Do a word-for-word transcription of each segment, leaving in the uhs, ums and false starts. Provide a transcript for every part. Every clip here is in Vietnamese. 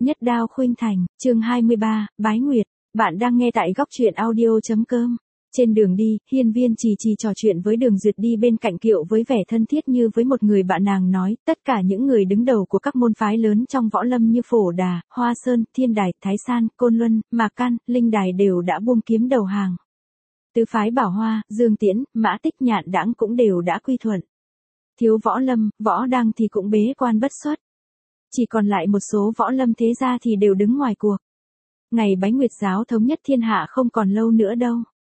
Nhất Đao Khuynh Thành, chương hai mươi ba, Bái Nguyệt. Bạn đang nghe tại góc truyện audio chấm com. Trên đường đi, Hiên Viên Trì Trì trò chuyện với Đường Duyệt đi bên cạnh Kiệu với vẻ thân thiết như với một người bạn. Nàng nói, tất cả những người đứng đầu của các môn phái lớn trong võ lâm như Phổ Đà, Hoa Sơn, Thiên Đài, Thái San, Côn Luân, Mạc Can, Linh Đài đều đã buông kiếm đầu hàng. Tứ phái Bảo Hoa, Dương Tiễn, Mã Tích Nhạn Đãng cũng đều đã quy thuận. Thiếu võ lâm, võ đăng thì cũng bế quan bất xuất. Chỉ còn lại một số võ lâm thế gia thì đều đứng ngoài cuộc. Ngày Bái Nguyệt giáo thống nhất thiên hạ không còn lâu nữa đâu.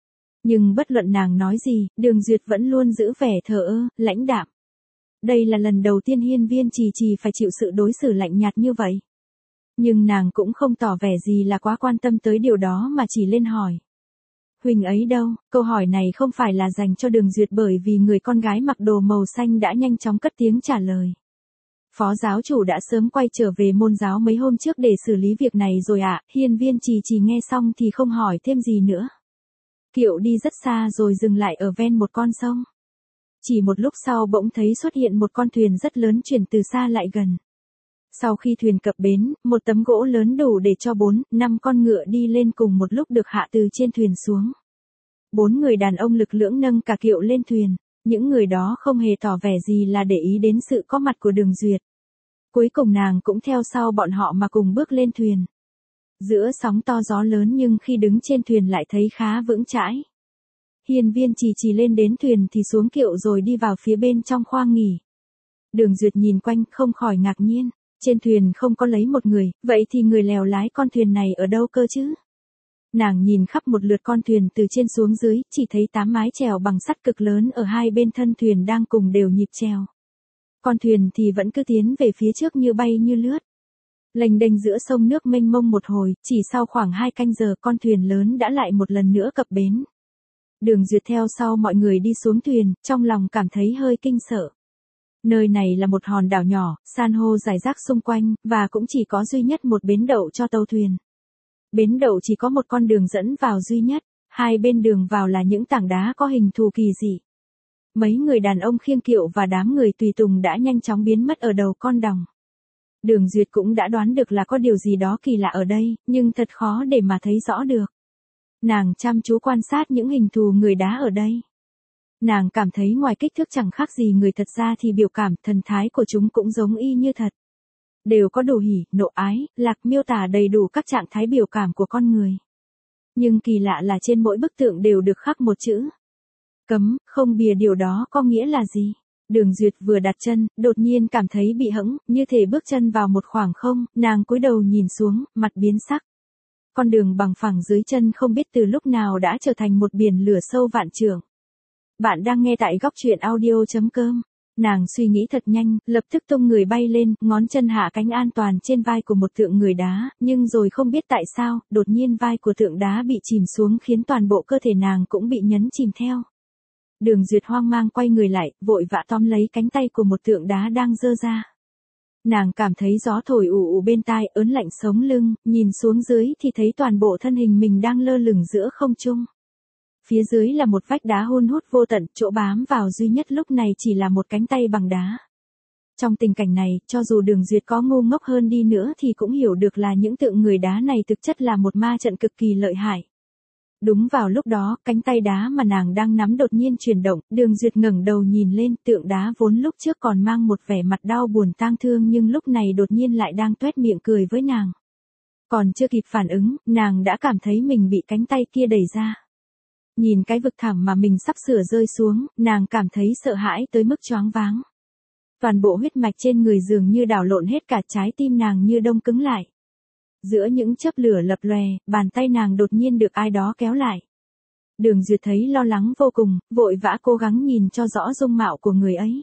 Nhưng bất luận nàng nói gì, Đường Duyệt vẫn luôn giữ vẻ thờ ơ, lãnh đạm. Đây là lần đầu tiên Hiên Viên Trì Trì phải chịu sự đối xử lạnh nhạt như vậy. Nhưng nàng cũng không tỏ vẻ gì là quá quan tâm tới điều đó mà chỉ lên hỏi. Huỳnh ấy đâu? Câu hỏi này không phải là dành cho Đường Duyệt bởi vì người con gái mặc đồ màu xanh đã nhanh chóng cất tiếng trả lời. Phó giáo chủ đã sớm quay trở về môn giáo mấy hôm trước để xử lý việc này rồi ạ. À. Hiên Viên Trì Trì nghe xong thì không hỏi thêm gì nữa. Kiệu đi rất xa rồi dừng lại ở ven một con sông. Chỉ một lúc sau bỗng thấy xuất hiện một con thuyền rất lớn chuyển từ xa lại gần. Sau khi thuyền cập bến, một tấm gỗ lớn đủ để cho bốn, năm con ngựa đi lên cùng một lúc được hạ từ trên thuyền xuống. Bốn người đàn ông lực lưỡng nâng cả kiệu lên thuyền. Những người đó không hề tỏ vẻ gì là để ý đến sự có mặt của Đường Duyệt. Cuối cùng nàng cũng theo sau bọn họ mà cùng bước lên thuyền. Giữa sóng to gió lớn nhưng khi đứng trên thuyền lại thấy khá vững chãi. Hiên Viên Trì Trì lên đến thuyền thì xuống kiệu rồi đi vào phía bên trong khoang nghỉ. Đường Duyệt nhìn quanh không khỏi ngạc nhiên. Trên thuyền không có lấy một người, vậy thì người lèo lái con thuyền này ở đâu cơ chứ? Nàng nhìn khắp một lượt con thuyền từ trên xuống dưới, chỉ thấy tám mái chèo bằng sắt cực lớn ở hai bên thân thuyền đang cùng đều nhịp chèo. Con thuyền thì vẫn cứ tiến về phía trước như bay như lướt. Lênh đênh giữa sông nước mênh mông một hồi, chỉ sau khoảng hai canh giờ con thuyền lớn đã lại một lần nữa cập bến. Đường Duyệt theo sau mọi người đi xuống thuyền, trong lòng cảm thấy hơi kinh sợ. Nơi này là một hòn đảo nhỏ, san hô rải rác xung quanh, và cũng chỉ có duy nhất một bến đậu cho tàu thuyền. Bến đậu chỉ có một con đường dẫn vào duy nhất, hai bên đường vào là những tảng đá có hình thù kỳ dị. Mấy người đàn ông khiêng kiệu và đám người tùy tùng đã nhanh chóng biến mất ở đầu con đòng. Đường Duyệt cũng đã đoán được là có điều gì đó kỳ lạ ở đây, nhưng thật khó để mà thấy rõ được. Nàng chăm chú quan sát những hình thù người đá ở đây. Nàng cảm thấy ngoài kích thước chẳng khác gì người thật ra thì biểu cảm, thần thái của chúng cũng giống y như thật. Đều có đủ hỉ, nộ ái, lạc miêu tả đầy đủ các trạng thái biểu cảm của con người. Nhưng kỳ lạ là trên mỗi bức tượng đều được khắc một chữ. Cấm, không bìa điều đó có nghĩa là gì? Đường Duyệt vừa đặt chân, đột nhiên cảm thấy bị hẫng, như thể bước chân vào một khoảng không, nàng cúi đầu nhìn xuống, mặt biến sắc. Con đường bằng phẳng dưới chân không biết từ lúc nào đã trở thành một biển lửa sâu vạn trượng. Bạn đang nghe tại góc truyện audio chấm com. Nàng suy nghĩ thật nhanh, lập tức tung người bay lên, ngón chân hạ cánh an toàn trên vai của một tượng người đá, nhưng rồi không biết tại sao, đột nhiên vai của tượng đá bị chìm xuống khiến toàn bộ cơ thể nàng cũng bị nhấn chìm theo. Đường Duyệt hoang mang quay người lại, vội vã tóm lấy cánh tay của một tượng đá đang giơ ra. Nàng cảm thấy gió thổi ù ù bên tai, ớn lạnh sống lưng, nhìn xuống dưới thì thấy toàn bộ thân hình mình đang lơ lửng giữa không trung. Phía dưới là một vách đá hun hút vô tận, chỗ bám vào duy nhất lúc này chỉ là một cánh tay bằng đá. Trong tình cảnh này, cho dù Đường Duyệt có ngu ngốc hơn đi nữa thì cũng hiểu được là những tượng người đá này thực chất là một ma trận cực kỳ lợi hại. Đúng vào lúc đó, cánh tay đá mà nàng đang nắm đột nhiên chuyển động, Đường Duyệt ngẩng đầu nhìn lên, tượng đá vốn lúc trước còn mang một vẻ mặt đau buồn tang thương nhưng lúc này đột nhiên lại đang toét miệng cười với nàng. Còn chưa kịp phản ứng, nàng đã cảm thấy mình bị cánh tay kia đẩy ra. Nhìn cái vực thẳm mà mình sắp sửa rơi xuống, nàng cảm thấy sợ hãi tới mức choáng váng. Toàn bộ huyết mạch trên người dường như đảo lộn hết, cả trái tim nàng như đông cứng lại. Giữa những chớp lửa lập lòe, bàn tay nàng đột nhiên được ai đó kéo lại. Đường Duyệt thấy lo lắng vô cùng, vội vã cố gắng nhìn cho rõ dung mạo của người ấy.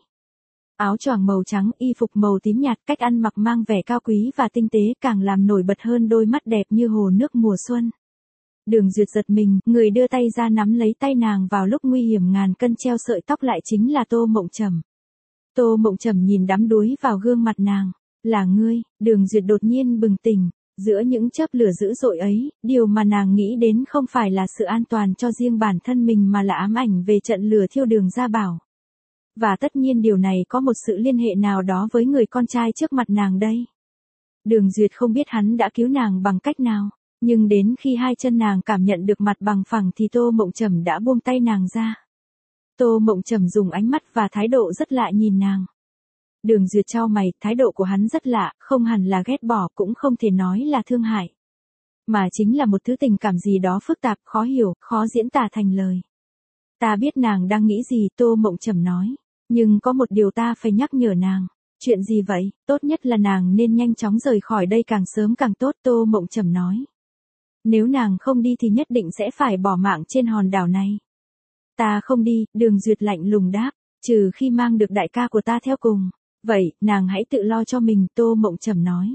Áo choàng màu trắng, y phục màu tím nhạt, cách ăn mặc mang vẻ cao quý và tinh tế, càng làm nổi bật hơn đôi mắt đẹp như hồ nước mùa xuân. Đường Duyệt giật mình, người đưa tay ra nắm lấy tay nàng vào lúc nguy hiểm ngàn cân treo sợi tóc lại chính là Tô Mộng Trầm. Tô Mộng Trầm nhìn đắm đuối vào gương mặt nàng. Là ngươi? Đường Duyệt đột nhiên bừng tỉnh. Giữa những chớp lửa dữ dội ấy, điều mà nàng nghĩ đến không phải là sự an toàn cho riêng bản thân mình mà là ám ảnh về trận lửa thiêu Đường Gia Bảo. Và tất nhiên điều này có một sự liên hệ nào đó với người con trai trước mặt nàng đây. Đường Duyệt không biết hắn đã cứu nàng bằng cách nào, nhưng đến khi hai chân nàng cảm nhận được mặt bằng phẳng thì Tô Mộng Trầm đã buông tay nàng ra. Tô Mộng Trầm dùng ánh mắt và thái độ rất lạ nhìn nàng. Đường Duyệt chau mày, thái độ của hắn rất lạ, không hẳn là ghét bỏ, cũng không thể nói là thương hại. Mà chính là một thứ tình cảm gì đó phức tạp, khó hiểu, khó diễn tả thành lời. Ta biết nàng đang nghĩ gì, Tô Mộng Trầm nói. Nhưng có một điều ta phải nhắc nhở nàng. Chuyện gì vậy? Tốt nhất là nàng nên nhanh chóng rời khỏi đây càng sớm càng tốt, Tô Mộng Trầm nói. Nếu nàng không đi thì nhất định sẽ phải bỏ mạng trên hòn đảo này. Ta không đi, Đường Duyệt lạnh lùng đáp, trừ khi mang được đại ca của ta theo cùng. Vậy, nàng hãy tự lo cho mình, Tô Mộng Trầm nói.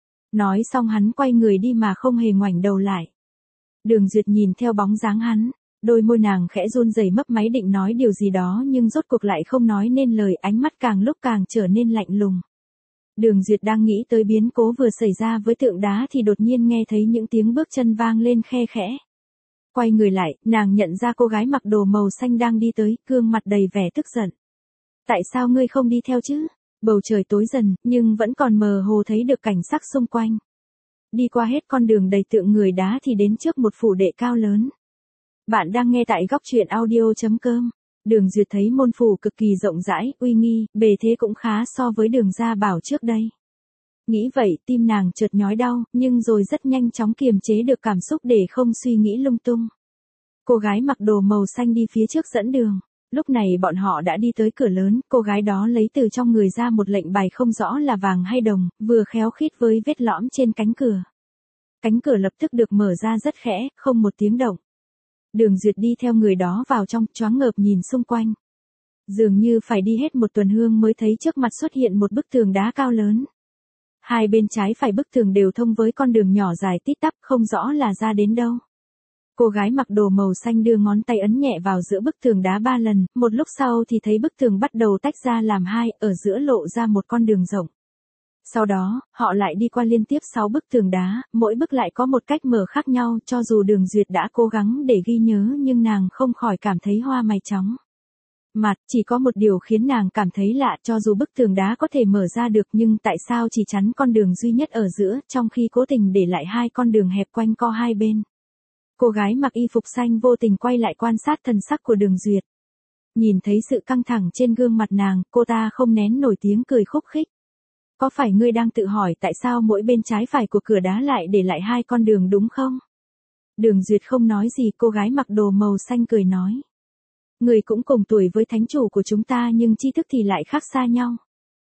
Nói xong hắn quay người đi mà không hề ngoảnh đầu lại. Đường Duyệt nhìn theo bóng dáng hắn, đôi môi nàng khẽ run rẩy mấp máy định nói điều gì đó nhưng rốt cuộc lại không nói nên lời, ánh mắt càng lúc càng trở nên lạnh lùng. Đường Duyệt đang nghĩ tới biến cố vừa xảy ra với tượng đá thì đột nhiên nghe thấy những tiếng bước chân vang lên khe khẽ. Quay người lại, nàng nhận ra cô gái mặc đồ màu xanh đang đi tới, gương mặt đầy vẻ tức giận. Tại sao ngươi không đi theo chứ? Bầu trời tối dần, nhưng vẫn còn mờ hồ thấy được cảnh sắc xung quanh. Đi qua hết con đường đầy tượng người đá thì đến trước một phủ đệ cao lớn. Bạn đang nghe tại góc truyện audio chấm com. Đường Duyệt thấy môn phủ cực kỳ rộng rãi, uy nghi, bề thế cũng khá so với Đường Gia Bảo trước đây. Nghĩ vậy, tim nàng chợt nhói đau, nhưng rồi rất nhanh chóng kiềm chế được cảm xúc để không suy nghĩ lung tung. Cô gái mặc đồ màu xanh đi phía trước dẫn đường. Lúc này bọn họ đã đi tới cửa lớn, cô gái đó lấy từ trong người ra một lệnh bài không rõ là vàng hay đồng, vừa khéo khít với vết lõm trên cánh cửa. Cánh cửa lập tức được mở ra rất khẽ, không một tiếng động. Đường Duyệt đi theo người đó vào trong, choáng ngợp nhìn xung quanh. Dường như phải đi hết một tuần hương mới thấy trước mặt xuất hiện một bức tường đá cao lớn. Hai bên trái phải bức tường đều thông với con đường nhỏ dài tít tắp, không rõ là ra đến đâu. Cô gái mặc đồ màu xanh đưa ngón tay ấn nhẹ vào giữa bức tường đá ba lần, một lúc sau thì thấy bức tường bắt đầu tách ra làm hai, ở giữa lộ ra một con đường rộng. Sau đó, họ lại đi qua liên tiếp sáu bức tường đá, mỗi bức lại có một cách mở khác nhau, cho dù Đường Duyệt đã cố gắng để ghi nhớ nhưng nàng không khỏi cảm thấy hoa mày chóng mặt, chỉ có một điều khiến nàng cảm thấy lạ, cho dù bức tường đá có thể mở ra được nhưng tại sao chỉ chắn con đường duy nhất ở giữa, trong khi cố tình để lại hai con đường hẹp quanh co hai bên. Cô gái mặc y phục xanh vô tình quay lại quan sát thần sắc của Đường Duyệt. Nhìn thấy sự căng thẳng trên gương mặt nàng, cô ta không nén nổi tiếng cười khúc khích. Có phải ngươi đang tự hỏi tại sao mỗi bên trái phải của cửa đá lại để lại hai con đường đúng không? Đường Duyệt không nói gì, cô gái mặc đồ màu xanh cười nói. Người cũng cùng tuổi với thánh chủ của chúng ta nhưng tri thức thì lại khác xa nhau.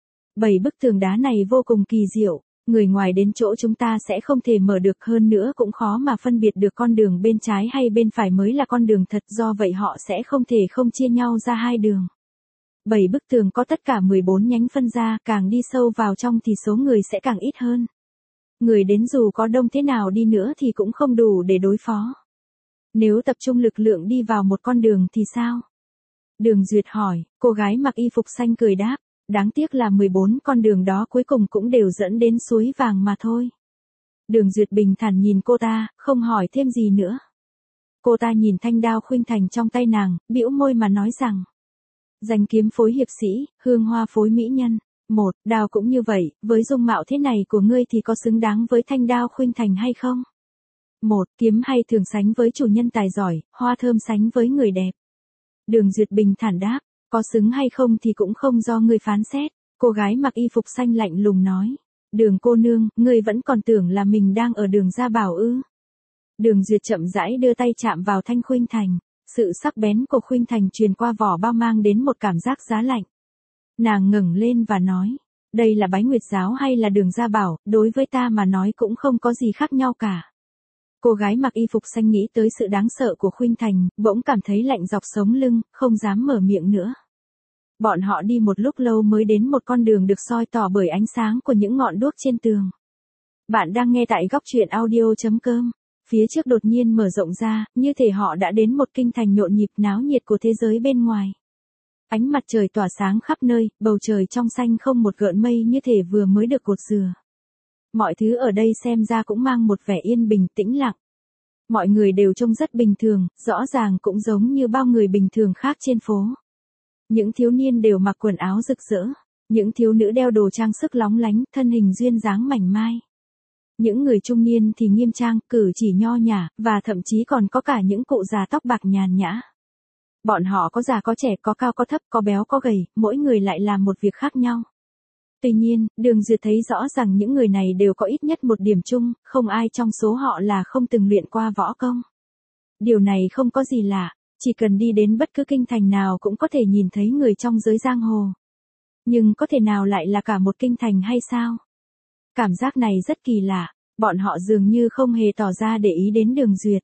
Bảy bức tường đá này vô cùng kỳ diệu. Người ngoài đến chỗ chúng ta sẽ không thể mở được, hơn nữa cũng khó mà phân biệt được con đường bên trái hay bên phải mới là con đường thật, do vậy họ sẽ không thể không chia nhau ra hai đường. Bảy bức tường có tất cả mười bốn nhánh phân ra, càng đi sâu vào trong thì số người sẽ càng ít hơn. Người đến dù có đông thế nào đi nữa thì cũng không đủ để đối phó. Nếu tập trung lực lượng đi vào một con đường thì sao? Đường Duyệt hỏi, cô gái mặc y phục xanh cười đáp. Đáng tiếc là mười bốn con đường đó cuối cùng cũng đều dẫn đến suối vàng mà thôi. Đường Duyệt bình thản nhìn cô ta, không hỏi thêm gì nữa. Cô ta nhìn thanh đao khuynh thành trong tay nàng, bĩu môi mà nói rằng. Danh kiếm phối hiệp sĩ, hương hoa phối mỹ nhân. Một, đao cũng như vậy, với dung mạo thế này của ngươi thì có xứng đáng với thanh đao khuynh thành hay không? Một, kiếm hay thường sánh với chủ nhân tài giỏi, hoa thơm sánh với người đẹp. Đường Duyệt bình thản đáp. Có xứng hay không thì cũng không do ngươi phán xét. Cô gái mặc y phục xanh lạnh lùng nói. Đường cô nương, ngươi vẫn còn tưởng là mình đang ở Đường Gia Bảo ư? Đường Duyệt chậm rãi đưa tay chạm vào thanh khuynh thành. Sự sắc bén của khuynh thành truyền qua vỏ bao mang đến một cảm giác giá lạnh. Nàng ngẩng lên và nói. Đây là Bái Nguyệt giáo hay là Đường Gia Bảo, đối với ta mà nói cũng không có gì khác nhau cả. Cô gái mặc y phục xanh nghĩ tới sự đáng sợ của khuynh thành, bỗng cảm thấy lạnh dọc sống lưng, không dám mở miệng nữa. Bọn họ đi một lúc lâu mới đến một con đường được soi tỏ bởi ánh sáng của những ngọn đuốc trên tường. Bạn đang nghe tại góc truyện audio chấm com. Phía trước đột nhiên mở rộng ra, như thể họ đã đến một kinh thành nhộn nhịp náo nhiệt của thế giới bên ngoài. Ánh mặt trời tỏa sáng khắp nơi, bầu trời trong xanh không một gợn mây như thể vừa mới được cột dừa. Mọi thứ ở đây xem ra cũng mang một vẻ yên bình tĩnh lặng. Mọi người đều trông rất bình thường, rõ ràng cũng giống như bao người bình thường khác trên phố. Những thiếu niên đều mặc quần áo rực rỡ, những thiếu nữ đeo đồ trang sức lóng lánh, thân hình duyên dáng mảnh mai. Những người trung niên thì nghiêm trang, cử chỉ nho nhã, và thậm chí còn có cả những cụ già tóc bạc nhàn nhã. Bọn họ có già có trẻ, có cao có thấp, có béo có gầy, mỗi người lại làm một việc khác nhau. Tuy nhiên, Đường Duyệt thấy rõ rằng những người này đều có ít nhất một điểm chung, không ai trong số họ là không từng luyện qua võ công. Điều này không có gì lạ, chỉ cần đi đến bất cứ kinh thành nào cũng có thể nhìn thấy người trong giới giang hồ. Nhưng có thể nào lại là cả một kinh thành hay sao? Cảm giác này rất kỳ lạ, bọn họ dường như không hề tỏ ra để ý đến Đường Duyệt.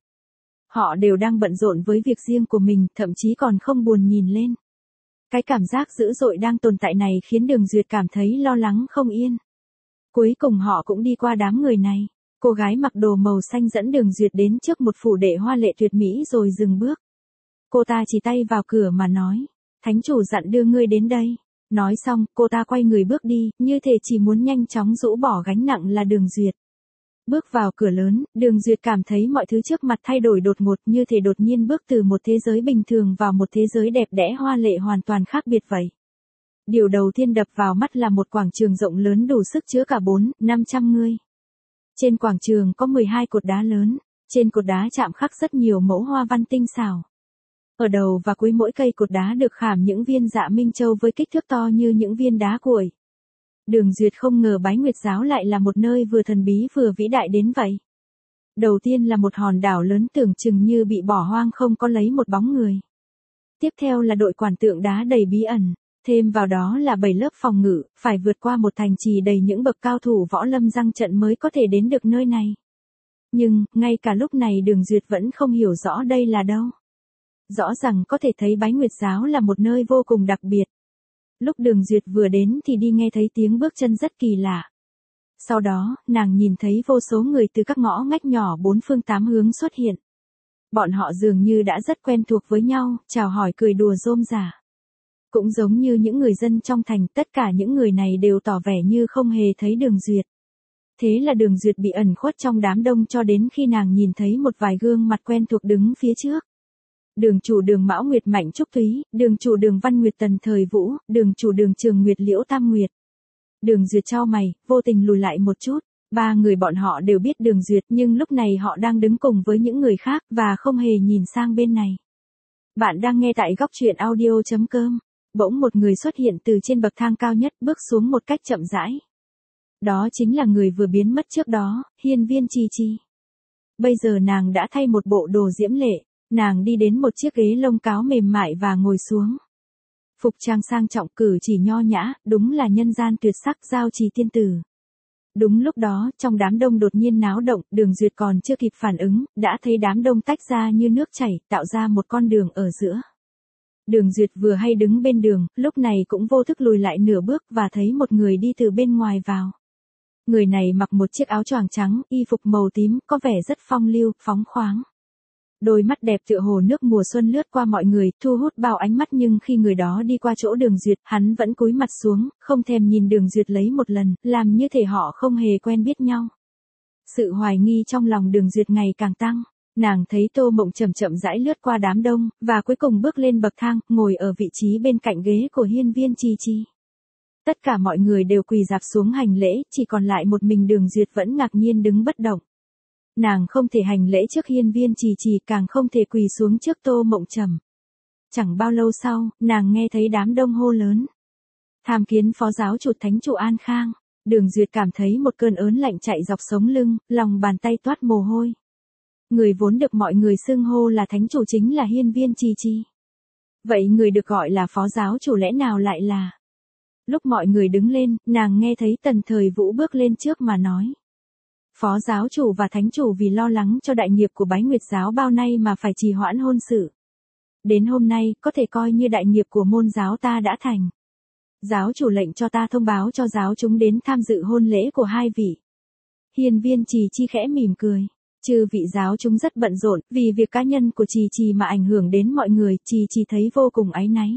Họ đều đang bận rộn với việc riêng của mình, thậm chí còn không buồn nhìn lên. Cái cảm giác dữ dội đang tồn tại này khiến Đường Duyệt cảm thấy lo lắng không yên. Cuối cùng họ cũng đi qua đám người này. Cô gái mặc đồ màu xanh dẫn Đường Duyệt đến trước một phủ đệ hoa lệ tuyệt mỹ rồi dừng bước. Cô ta chỉ tay vào cửa mà nói, thánh chủ dặn đưa ngươi đến đây. Nói xong, cô ta quay người bước đi, như thể chỉ muốn nhanh chóng rũ bỏ gánh nặng là Đường Duyệt. Bước vào cửa lớn, Đường Duyệt cảm thấy mọi thứ trước mặt thay đổi đột ngột, như thể đột nhiên bước từ một thế giới bình thường vào một thế giới đẹp đẽ hoa lệ hoàn toàn khác biệt vậy. Điều đầu tiên đập vào mắt là một quảng trường rộng lớn đủ sức chứa cả bốn, năm trăm người. Trên quảng trường có mười hai cột đá lớn, trên cột đá chạm khắc rất nhiều mẫu hoa văn tinh xảo. Ở đầu và cuối mỗi cây cột đá được khảm những viên dạ minh châu với kích thước to như những viên đá cuội. Đường Duyệt không ngờ Bái Nguyệt Giáo lại là một nơi vừa thần bí vừa vĩ đại đến vậy. Đầu tiên là một hòn đảo lớn tưởng chừng như bị bỏ hoang không có lấy một bóng người. Tiếp theo là đội quản tượng đá đầy bí ẩn, thêm vào đó là bảy lớp phòng ngự, phải vượt qua một thành trì đầy những bậc cao thủ võ lâm răng trận mới có thể đến được nơi này. Nhưng, ngay cả lúc này Đường Duyệt vẫn không hiểu rõ đây là đâu. Rõ ràng có thể thấy Bái Nguyệt Giáo là một nơi vô cùng đặc biệt. Lúc Đường Duyệt vừa đến thì đi nghe thấy tiếng bước chân rất kỳ lạ. Sau đó, nàng nhìn thấy vô số người từ các ngõ ngách nhỏ bốn phương tám hướng xuất hiện. Bọn họ dường như đã rất quen thuộc với nhau, chào hỏi cười đùa rôm rả. Cũng giống như những người dân trong thành, tất cả những người này đều tỏ vẻ như không hề thấy Đường Duyệt. Thế là Đường Duyệt bị ẩn khuất trong đám đông cho đến khi nàng nhìn thấy một vài gương mặt quen thuộc đứng phía trước. Đường chủ Đường Mão Nguyệt Mạnh Trúc Thúy, đường chủ Đường Văn Nguyệt Tần Thời Vũ, đường chủ Đường Trường Nguyệt Liễu Tam Nguyệt. Đường Duyệt chau mày, vô tình lùi lại một chút, ba người bọn họ đều biết Đường Duyệt nhưng lúc này họ đang đứng cùng với những người khác và không hề nhìn sang bên này. Bạn đang nghe tại góc truyện audio chấm com. Bỗng một người xuất hiện từ trên bậc thang cao nhất bước xuống một cách chậm rãi. Đó chính là người vừa biến mất trước đó, Hiên Viên Chi Chi. Bây giờ nàng đã thay một bộ đồ diễm lệ. Nàng đi đến một chiếc ghế lông cáo mềm mại và ngồi xuống. Phục trang sang trọng, cử chỉ nho nhã, đúng là nhân gian tuyệt sắc Giao Trì tiên tử. Đúng lúc đó, trong đám đông đột nhiên náo động, Đường Duyệt còn chưa kịp phản ứng, đã thấy đám đông tách ra như nước chảy, tạo ra một con đường ở giữa. Đường Duyệt vừa hay đứng bên đường, lúc này cũng vô thức lùi lại nửa bước và thấy một người đi từ bên ngoài vào. Người này mặc một chiếc áo choàng trắng, y phục màu tím, có vẻ rất phong lưu, phóng khoáng. Đôi mắt đẹp tựa hồ nước mùa xuân lướt qua mọi người, thu hút bao ánh mắt nhưng khi người đó đi qua chỗ Đường Duyệt, hắn vẫn cúi mặt xuống, không thèm nhìn Đường Duyệt lấy một lần, làm như thể họ không hề quen biết nhau. Sự hoài nghi trong lòng Đường Duyệt ngày càng tăng, nàng thấy Tô Mộng chậm chậm rãi lướt qua đám đông, và cuối cùng bước lên bậc thang, ngồi ở vị trí bên cạnh ghế của Hiên Viên Chi Chi. Tất cả mọi người đều quỳ rạp xuống hành lễ, chỉ còn lại một mình Đường Duyệt vẫn ngạc nhiên đứng bất động. Nàng không thể hành lễ trước Hiên Viên Trì Trì, càng không thể quỳ xuống trước Tô Mộng Trầm. Chẳng bao lâu sau, nàng nghe thấy đám đông hô lớn. Tham kiến phó giáo chủ thánh chủ An Khang. Đường Duyệt cảm thấy một cơn ớn lạnh chạy dọc sống lưng, lòng bàn tay toát mồ hôi. Người vốn được mọi người xưng hô là thánh chủ chính là Hiên Viên Trì Trì. Vậy người được gọi là phó giáo chủ lẽ nào lại là? Lúc mọi người đứng lên, nàng nghe thấy Tần Thời Vũ bước lên trước mà nói. Phó giáo chủ và thánh chủ vì lo lắng cho đại nghiệp của Bái Nguyệt Giáo bao nay mà phải trì hoãn hôn sự. Đến hôm nay, có thể coi như đại nghiệp của môn giáo ta đã thành. Giáo chủ lệnh cho ta thông báo cho giáo chúng đến tham dự hôn lễ của hai vị. Hiên Viên Trì Chi khẽ mỉm cười. Chư vị giáo chúng rất bận rộn, vì việc cá nhân của Trì Trì mà ảnh hưởng đến mọi người, Trì Trì thấy vô cùng áy náy.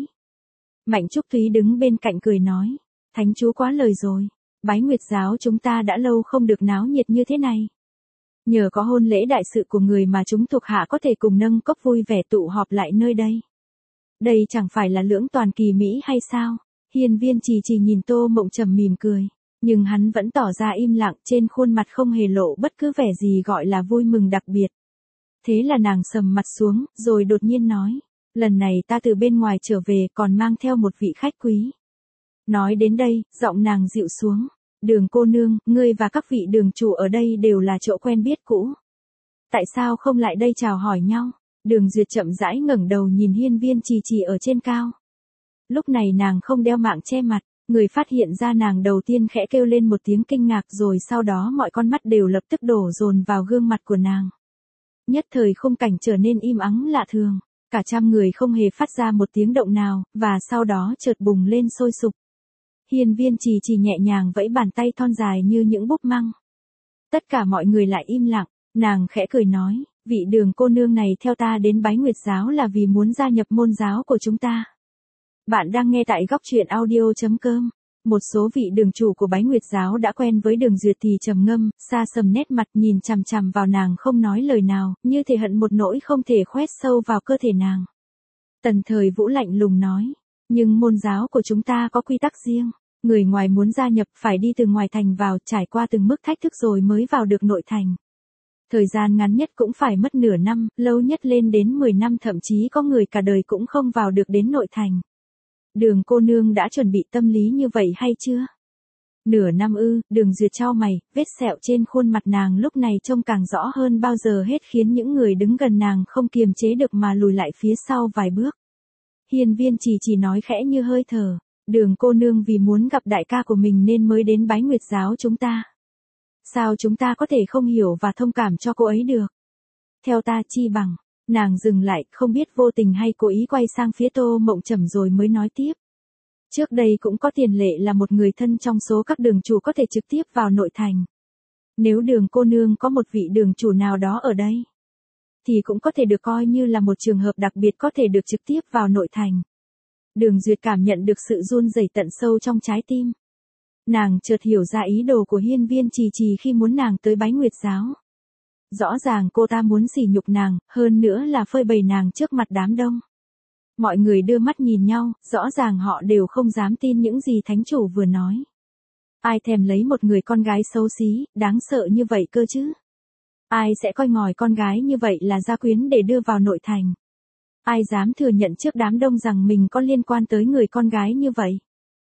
Mạnh Trúc Thúy đứng bên cạnh cười nói. Thánh chú quá lời rồi. Bái Nguyệt Giáo chúng ta đã lâu không được náo nhiệt như thế này. Nhờ có hôn lễ đại sự của người mà chúng thuộc hạ có thể cùng nâng cốc vui vẻ tụ họp lại nơi đây. Đây chẳng phải là lưỡng toàn kỳ mỹ hay sao? Hiên Viên Trì Trì nhìn Tô Mộng Trầm mỉm cười. Nhưng hắn vẫn tỏ ra im lặng, trên khuôn mặt không hề lộ bất cứ vẻ gì gọi là vui mừng đặc biệt. Thế là nàng sầm mặt xuống, rồi đột nhiên nói, lần này ta từ bên ngoài trở về còn mang theo một vị khách quý. Nói đến đây, giọng nàng dịu xuống, Đường cô nương, ngươi và các vị đường chủ ở đây đều là chỗ quen biết cũ. Tại sao không lại đây chào hỏi nhau? Đường Duyệt chậm rãi ngẩng đầu nhìn hiên viên trì trì ở trên cao. Lúc này nàng không đeo mạng che mặt, người phát hiện ra nàng đầu tiên khẽ kêu lên một tiếng kinh ngạc, rồi sau đó mọi con mắt đều lập tức đổ dồn vào gương mặt của nàng. Nhất thời khung cảnh trở nên im ắng lạ thường, cả trăm người không hề phát ra một tiếng động nào, và sau đó chợt bùng lên sôi sục. Hiên viên trì trì nhẹ nhàng vẫy bàn tay thon dài như những búp măng. Tất cả mọi người lại im lặng, nàng khẽ cười nói, vị Đường cô nương này theo ta đến Bái Nguyệt giáo là vì muốn gia nhập môn giáo của chúng ta. Bạn đang nghe tại góc truyện audio chấm com. Một số vị đường chủ của Bái Nguyệt giáo đã quen với Đường Duyệt thì trầm ngâm, xa sầm nét mặt nhìn chằm chằm vào nàng không nói lời nào, như thể hận một nỗi không thể khoét sâu vào cơ thể nàng. Tần Thời Vũ lạnh lùng nói, nhưng môn giáo của chúng ta có quy tắc riêng, người ngoài muốn gia nhập phải đi từ ngoài thành vào, trải qua từng mức thách thức rồi mới vào được nội thành. Thời gian ngắn nhất cũng phải mất nửa năm, lâu nhất lên đến mười năm, thậm chí có người cả đời cũng không vào được đến nội thành. Đường cô nương đã chuẩn bị tâm lý như vậy hay chưa? Nửa năm ư? Đường Duyệt chau mày, vết sẹo trên khuôn mặt nàng lúc này trông càng rõ hơn bao giờ hết, khiến những người đứng gần nàng không kiềm chế được mà lùi lại phía sau vài bước. Hiên viên chỉ chỉ nói khẽ như hơi thở, Đường cô nương vì muốn gặp đại ca của mình nên mới đến Bái Nguyệt giáo chúng ta. Sao chúng ta có thể không hiểu và thông cảm cho cô ấy được? Theo ta chi bằng. Nàng dừng lại, không biết vô tình hay cố ý quay sang phía Tô Mộng Trầm rồi mới nói tiếp. Trước đây cũng có tiền lệ là một người thân trong số các đường chủ có thể trực tiếp vào nội thành. Nếu Đường cô nương có một vị đường chủ nào đó ở đây, thì cũng có thể được coi như là một trường hợp đặc biệt có thể được trực tiếp vào nội thành. Đường Duyệt cảm nhận được sự run rẩy tận sâu trong trái tim. Nàng chợt hiểu ra ý đồ của hiên viên trì trì khi muốn nàng tới Bái Nguyệt giáo. Rõ ràng cô ta muốn sỉ nhục nàng, hơn nữa là phơi bày nàng trước mặt đám đông. Mọi người đưa mắt nhìn nhau, rõ ràng họ đều không dám tin những gì thánh chủ vừa nói. Ai thèm lấy một người con gái xấu xí, đáng sợ như vậy cơ chứ? Ai sẽ coi ngòi con gái như vậy là gia quyến để đưa vào nội thành? Ai dám thừa nhận trước đám đông rằng mình có liên quan tới người con gái như vậy?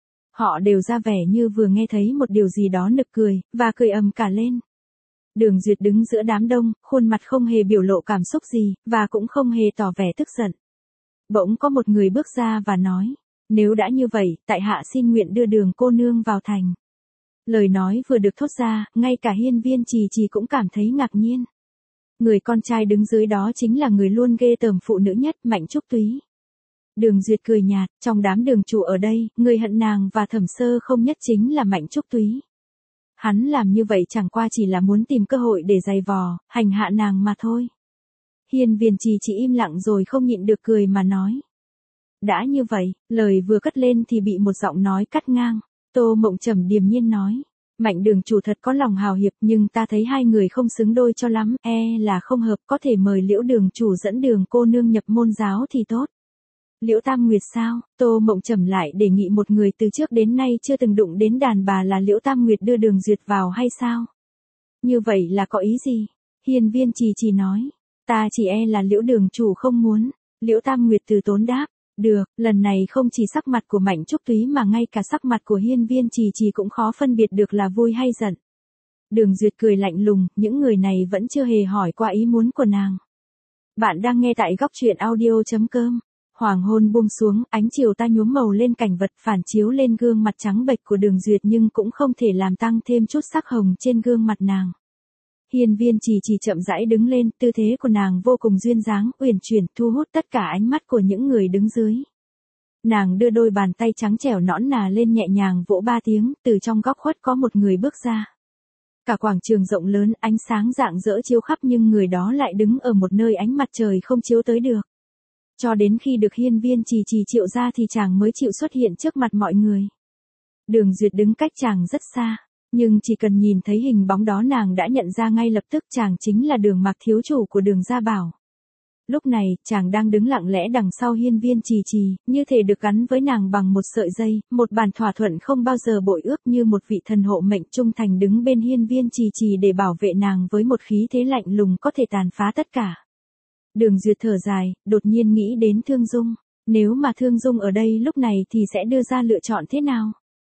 Họ đều ra vẻ như vừa nghe thấy một điều gì đó nực cười, và cười ầm cả lên. Đường Duyệt đứng giữa đám đông, khuôn mặt không hề biểu lộ cảm xúc gì, và cũng không hề tỏ vẻ tức giận. Bỗng có một người bước ra và nói, nếu đã như vậy, tại hạ xin nguyện đưa Đường cô nương vào thành. Lời nói vừa được thốt ra, ngay cả hiên viên trì trì cũng cảm thấy ngạc nhiên. Người con trai đứng dưới đó chính là người luôn ghê tởm phụ nữ nhất, Mạnh Trúc Túy. Đường Duyệt cười nhạt, trong đám đường chủ ở đây, người hận nàng và Thẩm Sơ không nhất chính là Mạnh Trúc Túy. Hắn làm như vậy chẳng qua chỉ là muốn tìm cơ hội để giày vò, hành hạ nàng mà thôi. Hiên viên trì chỉ im lặng rồi không nhịn được cười mà nói. Đã như vậy, lời vừa cất lên thì bị một giọng nói cắt ngang. Tô Mộng Trầm điềm nhiên nói. Mạnh đường chủ thật có lòng hào hiệp, nhưng ta thấy hai người không xứng đôi cho lắm, e là không hợp, có thể mời Liễu đường chủ dẫn Đường cô nương nhập môn giáo thì tốt. Liễu Tam Nguyệt sao? Tô Mộng Trầm lại đề nghị một người từ trước đến nay chưa từng đụng đến đàn bà là Liễu Tam Nguyệt đưa Đường Duyệt vào hay sao? Như vậy là có ý gì? Hiên viên trì trì nói. Ta chỉ e là Liễu đường chủ không muốn. Liễu Tam Nguyệt từ tốn đáp. Được, lần này không chỉ sắc mặt của Mạnh Trúc Túy mà ngay cả sắc mặt của hiên viên trì trì cũng khó phân biệt được là vui hay giận. Đường Duyệt cười lạnh lùng, những người này vẫn chưa hề hỏi qua ý muốn của nàng. Bạn đang nghe tại góc truyện audio chấm com. Hoàng hôn buông xuống, ánh chiều ta nhuốm màu lên cảnh vật, phản chiếu lên gương mặt trắng bệch của Đường Duyệt nhưng cũng không thể làm tăng thêm chút sắc hồng trên gương mặt nàng. Hiên viên trì trì chậm rãi đứng lên, tư thế của nàng vô cùng duyên dáng, uyển chuyển, thu hút tất cả ánh mắt của những người đứng dưới. Nàng đưa đôi bàn tay trắng trẻo nõn nà lên nhẹ nhàng vỗ ba tiếng, từ trong góc khuất có một người bước ra. Cả quảng trường rộng lớn, ánh sáng rạng rỡ chiếu khắp nhưng người đó lại đứng ở một nơi ánh mặt trời không chiếu tới được. Cho đến khi được hiên viên trì trì triệu ra thì chàng mới chịu xuất hiện trước mặt mọi người. Đường Duyệt đứng cách chàng rất xa, nhưng chỉ cần nhìn thấy hình bóng đó nàng đã nhận ra ngay lập tức chàng chính là Đường Mạc thiếu chủ của Đường Gia Bảo. Lúc này, chàng đang đứng lặng lẽ đằng sau hiên viên trì trì, như thể được gắn với nàng bằng một sợi dây, một bản thỏa thuận không bao giờ bội ước, như một vị thần hộ mệnh trung thành đứng bên hiên viên trì trì để bảo vệ nàng với một khí thế lạnh lùng có thể tàn phá tất cả. Đường Duyệt thở dài, đột nhiên nghĩ đến Thương Dung. Nếu mà Thương Dung ở đây lúc này thì sẽ đưa ra lựa chọn thế nào?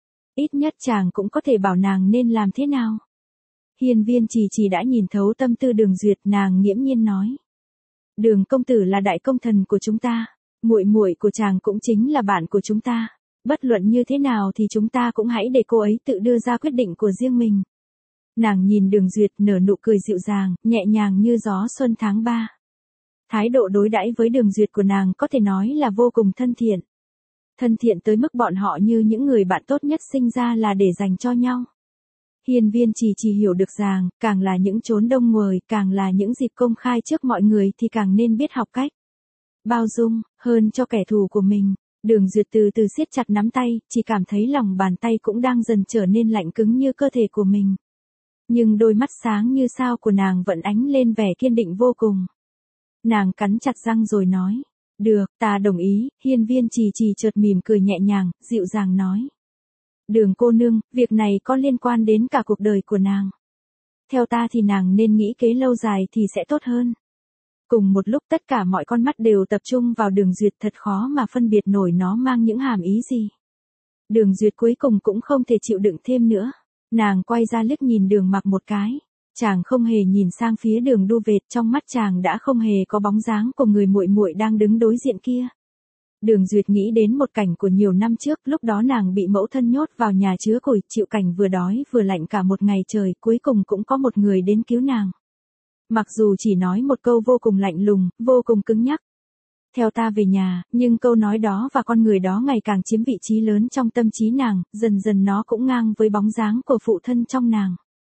Ít nhất chàng cũng có thể bảo nàng nên làm thế nào. Hiên viên trì trì đã nhìn thấu tâm tư Đường Duyệt, nàng nghiễm nhiên nói. Đường công tử là đại công thần của chúng ta, muội muội của chàng cũng chính là bạn của chúng ta. Bất luận như thế nào thì chúng ta cũng hãy để cô ấy tự đưa ra quyết định của riêng mình. Nàng nhìn Đường Duyệt nở nụ cười dịu dàng, nhẹ nhàng như gió xuân tháng ba. Thái độ đối đãi với Đường Duyệt của nàng có thể nói là vô cùng thân thiện. Thân thiện tới mức bọn họ như những người bạn tốt nhất sinh ra là để dành cho nhau. Hiên viên trì trì hiểu được rằng, càng là những chốn đông người, càng là những dịp công khai trước mọi người thì càng nên biết học cách bao dung, hơn cho kẻ thù của mình. Đường Duyệt từ từ siết chặt nắm tay, chỉ cảm thấy lòng bàn tay cũng đang dần trở nên lạnh cứng như cơ thể của mình. Nhưng đôi mắt sáng như sao của nàng vẫn ánh lên vẻ kiên định vô cùng. Nàng cắn chặt răng rồi nói, được, ta đồng ý. Hiên viên trì trì chợt mỉm cười nhẹ nhàng, dịu dàng nói. Đường cô nương, việc này có liên quan đến cả cuộc đời của nàng. Theo ta thì nàng nên nghĩ kế lâu dài thì sẽ tốt hơn. Cùng một lúc tất cả mọi con mắt đều tập trung vào Đường Duyệt, thật khó mà phân biệt nổi nó mang những hàm ý gì. Đường Duyệt cuối cùng cũng không thể chịu đựng thêm nữa. Nàng quay ra liếc nhìn Đường Mặc một cái. Chàng không hề nhìn sang phía Đường Đu Vệt, trong mắt chàng đã không hề có bóng dáng của người muội muội đang đứng đối diện kia. Đường Duyệt nghĩ đến một cảnh của nhiều năm trước, lúc đó nàng bị mẫu thân nhốt vào nhà chứa củi, chịu cảnh vừa đói vừa lạnh cả một ngày trời, cuối cùng cũng có một người đến cứu nàng. Mặc dù chỉ nói một câu vô cùng lạnh lùng, vô cùng cứng nhắc. Theo ta về nhà, nhưng câu nói đó và con người đó ngày càng chiếm vị trí lớn trong tâm trí nàng, dần dần nó cũng ngang với bóng dáng của phụ thân trong nàng.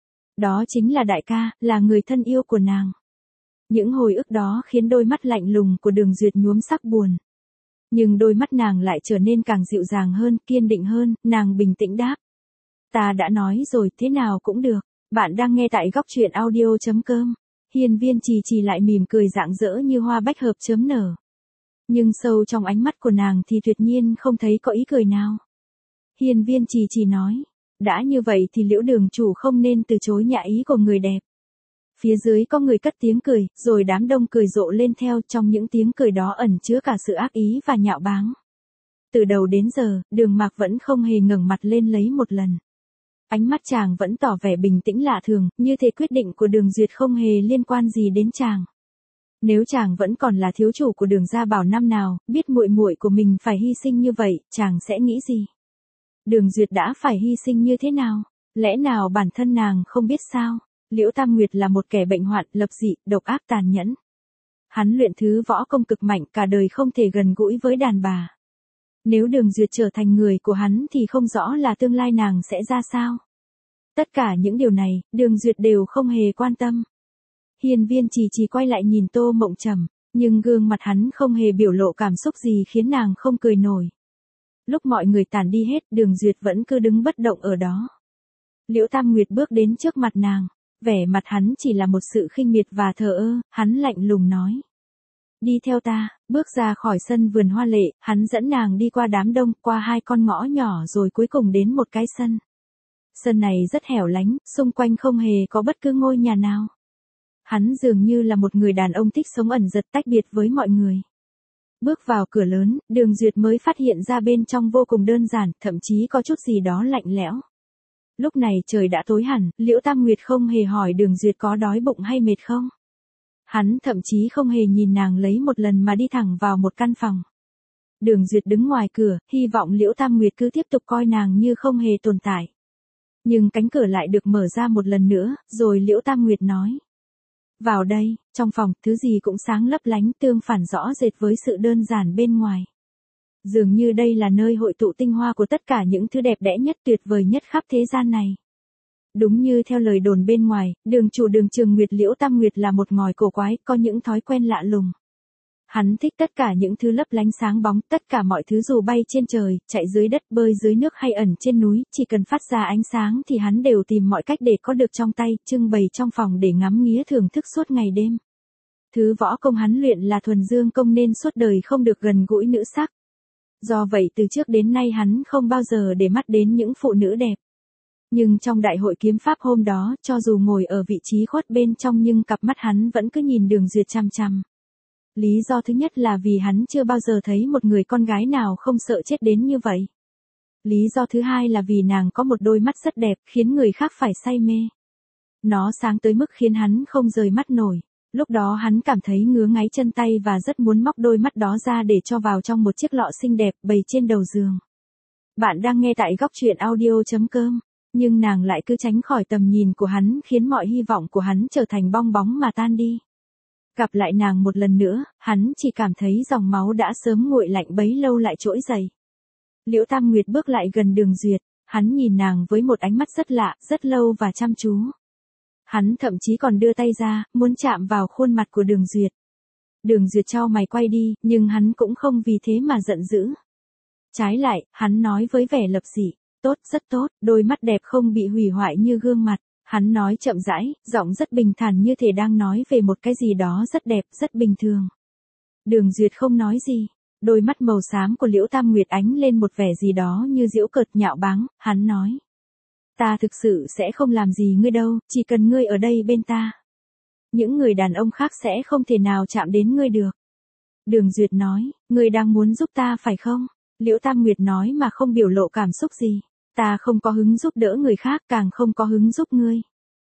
Đó chính là đại ca, là người thân yêu của nàng. Những hồi ức đó khiến đôi mắt lạnh lùng của Đường Duyệt nhuốm sắc buồn. Nhưng đôi mắt nàng lại trở nên càng dịu dàng hơn, kiên định hơn, nàng bình tĩnh đáp. Ta đã nói rồi, thế nào cũng được. Bạn đang nghe tại góc truyện audio chấm com. Hiên viên trì trì lại mỉm cười rạng rỡ như hoa bách hợp chớm nở. Nhưng sâu trong ánh mắt của nàng thì tuyệt nhiên không thấy có ý cười nào. Hiên viên trì trì nói. Đã như vậy thì Liễu đường chủ không nên từ chối nhã ý của người đẹp. Phía dưới có người cất tiếng cười, rồi đám đông cười rộ lên theo, trong những tiếng cười đó ẩn chứa cả sự ác ý và nhạo báng. Từ đầu đến giờ, Đường Mạc vẫn không hề ngẩng mặt lên lấy một lần. Ánh mắt chàng vẫn tỏ vẻ bình tĩnh lạ thường, như thể quyết định của Đường Duyệt không hề liên quan gì đến chàng. Nếu chàng vẫn còn là thiếu chủ của Đường gia Bảo năm nào, biết muội muội của mình phải hy sinh như vậy, chàng sẽ nghĩ gì? Đường Duyệt đã phải hy sinh như thế nào? Lẽ nào bản thân nàng không biết sao? Liễu Tam Nguyệt là một kẻ bệnh hoạn, lập dị, độc ác tàn nhẫn. Hắn luyện thứ võ công cực mạnh, cả đời không thể gần gũi với đàn bà. Nếu Đường Duyệt trở thành người của hắn thì không rõ là tương lai nàng sẽ ra sao. Tất cả những điều này, Đường Duyệt đều không hề quan tâm. Hiên viên trì trì quay lại nhìn Tô Mộng Trầm, nhưng gương mặt hắn không hề biểu lộ cảm xúc gì khiến nàng không cười nổi. Lúc mọi người tản đi hết, Đường Duyệt vẫn cứ đứng bất động ở đó. Liễu Tam Nguyệt bước đến trước mặt nàng. Vẻ mặt hắn chỉ là một sự khinh miệt và thờ ơ, hắn lạnh lùng nói. Đi theo ta, bước ra khỏi sân vườn hoa lệ, hắn dẫn nàng đi qua đám đông, qua hai con ngõ nhỏ rồi cuối cùng đến một cái sân. Sân này rất hẻo lánh, xung quanh không hề có bất cứ ngôi nhà nào. Hắn dường như là một người đàn ông thích sống ẩn giật tách biệt với mọi người. Bước vào cửa lớn, Đường Duyệt mới phát hiện ra bên trong vô cùng đơn giản, thậm chí có chút gì đó lạnh lẽo. Lúc này trời đã tối hẳn, Liễu Tam Nguyệt không hề hỏi Đường Duyệt có đói bụng hay mệt không. Hắn thậm chí không hề nhìn nàng lấy một lần mà đi thẳng vào một căn phòng. Đường Duyệt đứng ngoài cửa, hy vọng Liễu Tam Nguyệt cứ tiếp tục coi nàng như không hề tồn tại. Nhưng cánh cửa lại được mở ra một lần nữa, rồi Liễu Tam Nguyệt nói. Vào đây, trong phòng, thứ gì cũng sáng lấp lánh, tương phản rõ rệt với sự đơn giản bên ngoài. Dường như đây là nơi hội tụ tinh hoa của tất cả những thứ đẹp đẽ nhất, tuyệt vời nhất khắp thế gian này. Đúng như theo lời đồn bên ngoài, đường chủ Đường Trường Nguyệt Liễu Tam Nguyệt là một ngòi cổ quái, có những thói quen lạ lùng. Hắn thích tất cả những thứ lấp lánh sáng bóng, tất cả mọi thứ dù bay trên trời, chạy dưới đất, bơi dưới nước hay ẩn trên núi, chỉ cần phát ra ánh sáng thì hắn đều tìm mọi cách để có được trong tay, trưng bày trong phòng để ngắm nghía thưởng thức suốt ngày đêm. Thứ võ công hắn luyện là thuần dương công nên suốt đời không được gần gũi nữ sắc. Do vậy từ trước đến nay hắn không bao giờ để mắt đến những phụ nữ đẹp. Nhưng trong đại hội kiếm pháp hôm đó, cho dù ngồi ở vị trí khuất bên trong nhưng cặp mắt hắn vẫn cứ nhìn Đường Duyệt chằm chằm. Lý do thứ nhất là vì hắn chưa bao giờ thấy một người con gái nào không sợ chết đến như vậy. Lý do thứ hai là vì nàng có một đôi mắt rất đẹp, khiến người khác phải say mê. Nó sáng tới mức khiến hắn không rời mắt nổi. Lúc đó hắn cảm thấy ngứa ngáy chân tay và rất muốn móc đôi mắt đó ra để cho vào trong một chiếc lọ xinh đẹp bày trên đầu giường. Bạn đang nghe tại góc truyện audio chấm com. Nhưng nàng lại cứ tránh khỏi tầm nhìn của hắn khiến mọi hy vọng của hắn trở thành bong bóng mà tan đi. Gặp lại nàng một lần nữa, hắn chỉ cảm thấy dòng máu đã sớm nguội lạnh bấy lâu lại trỗi dậy. Liễu Tam Nguyệt bước lại gần Đường Duyệt, hắn nhìn nàng với một ánh mắt rất lạ, rất lâu và chăm chú. Hắn thậm chí còn đưa tay ra, muốn chạm vào khuôn mặt của Đường Duyệt. Đường Duyệt chau mày quay đi, nhưng hắn cũng không vì thế mà giận dữ. Trái lại, hắn nói với vẻ lập dị, tốt, rất tốt, đôi mắt đẹp không bị hủy hoại như gương mặt. Hắn nói chậm rãi, giọng rất bình thản như thể đang nói về một cái gì đó rất đẹp, rất bình thường. Đường Duyệt không nói gì. Đôi mắt màu xám của Liễu Tam Nguyệt ánh lên một vẻ gì đó như giễu cợt nhạo báng, hắn nói. Ta thực sự sẽ không làm gì ngươi đâu, chỉ cần ngươi ở đây bên ta. Những người đàn ông khác sẽ không thể nào chạm đến ngươi được. Đường Duyệt nói, ngươi đang muốn giúp ta phải không? Liễu Tam Nguyệt nói mà không biểu lộ cảm xúc gì. Ta không có hứng giúp đỡ người khác, càng không có hứng giúp ngươi.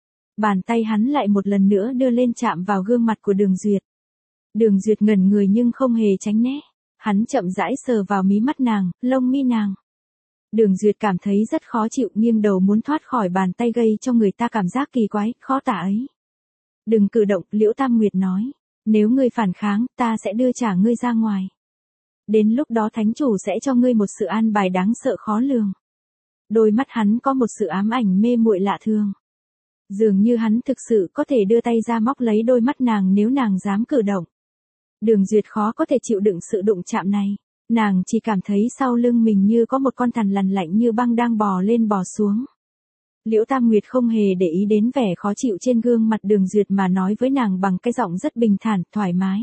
Bàn tay hắn lại một lần nữa đưa lên chạm vào gương mặt của Đường Duyệt. Đường Duyệt ngẩn người nhưng không hề tránh né. Hắn chậm rãi sờ vào mí mắt nàng, lông mi nàng. Đường Duyệt cảm thấy rất khó chịu, nghiêng đầu muốn thoát khỏi bàn tay gây cho người ta cảm giác kỳ quái, khó tả ấy. Đừng cử động, Liễu Tam Nguyệt nói. Nếu ngươi phản kháng, ta sẽ đưa trả ngươi ra ngoài. Đến lúc đó thánh chủ sẽ cho ngươi một sự an bài đáng sợ khó lường. Đôi mắt hắn có một sự ám ảnh mê muội lạ thường. Dường như hắn thực sự có thể đưa tay ra móc lấy đôi mắt nàng nếu nàng dám cử động. Đường Duyệt khó có thể chịu đựng sự đụng chạm này. Nàng chỉ cảm thấy sau lưng mình như có một con thằn lằn lạnh như băng đang bò lên bò xuống. Liễu Tam Nguyệt không hề để ý đến vẻ khó chịu trên gương mặt Đường Duyệt mà nói với nàng bằng cái giọng rất bình thản, thoải mái.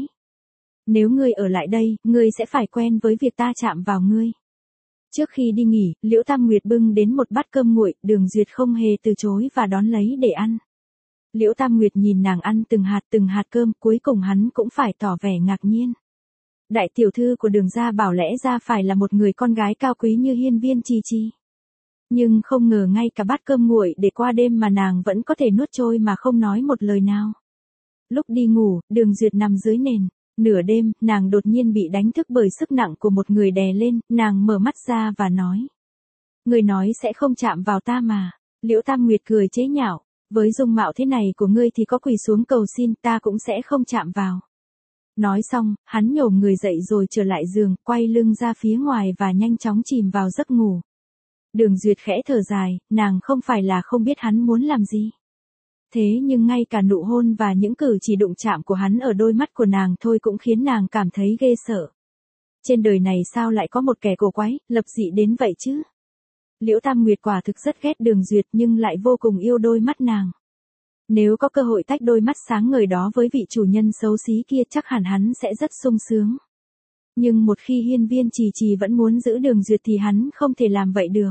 Nếu ngươi ở lại đây, ngươi sẽ phải quen với việc ta chạm vào ngươi. Trước khi đi nghỉ, Liễu Tam Nguyệt bưng đến một bát cơm nguội, Đường Duyệt không hề từ chối và đón lấy để ăn. Liễu Tam Nguyệt nhìn nàng ăn từng hạt từng hạt cơm, cuối cùng hắn cũng phải tỏ vẻ ngạc nhiên. Đại tiểu thư của Đường gia bảo lẽ ra phải là một người con gái cao quý như Hiên Viên Trì Trì. Nhưng không ngờ ngay cả bát cơm nguội để qua đêm mà nàng vẫn có thể nuốt trôi mà không nói một lời nào. Lúc đi ngủ, Đường Duyệt nằm dưới nền. Nửa đêm, nàng đột nhiên bị đánh thức bởi sức nặng của một người đè lên, nàng mở mắt ra và nói. Người nói sẽ không chạm vào ta mà. Liễu Tam Nguyệt cười chế nhạo, với dung mạo thế này của ngươi thì có quỳ xuống cầu xin ta cũng sẽ không chạm vào. Nói xong, hắn nhổm người dậy rồi trở lại giường, quay lưng ra phía ngoài và nhanh chóng chìm vào giấc ngủ. Đường Duyệt khẽ thở dài, nàng không phải là không biết hắn muốn làm gì. Thế nhưng ngay cả nụ hôn và những cử chỉ đụng chạm của hắn ở đôi mắt của nàng thôi cũng khiến nàng cảm thấy ghê sợ. Trên đời này sao lại có một kẻ cổ quái, lập dị đến vậy chứ? Liễu Tam Nguyệt quả thực rất ghét Đường Duyệt nhưng lại vô cùng yêu đôi mắt nàng. Nếu có cơ hội tách đôi mắt sáng ngời đó với vị chủ nhân xấu xí kia chắc hẳn hắn sẽ rất sung sướng. Nhưng một khi Hiên Viên Trì Trì vẫn muốn giữ Đường Duyệt thì hắn không thể làm vậy được.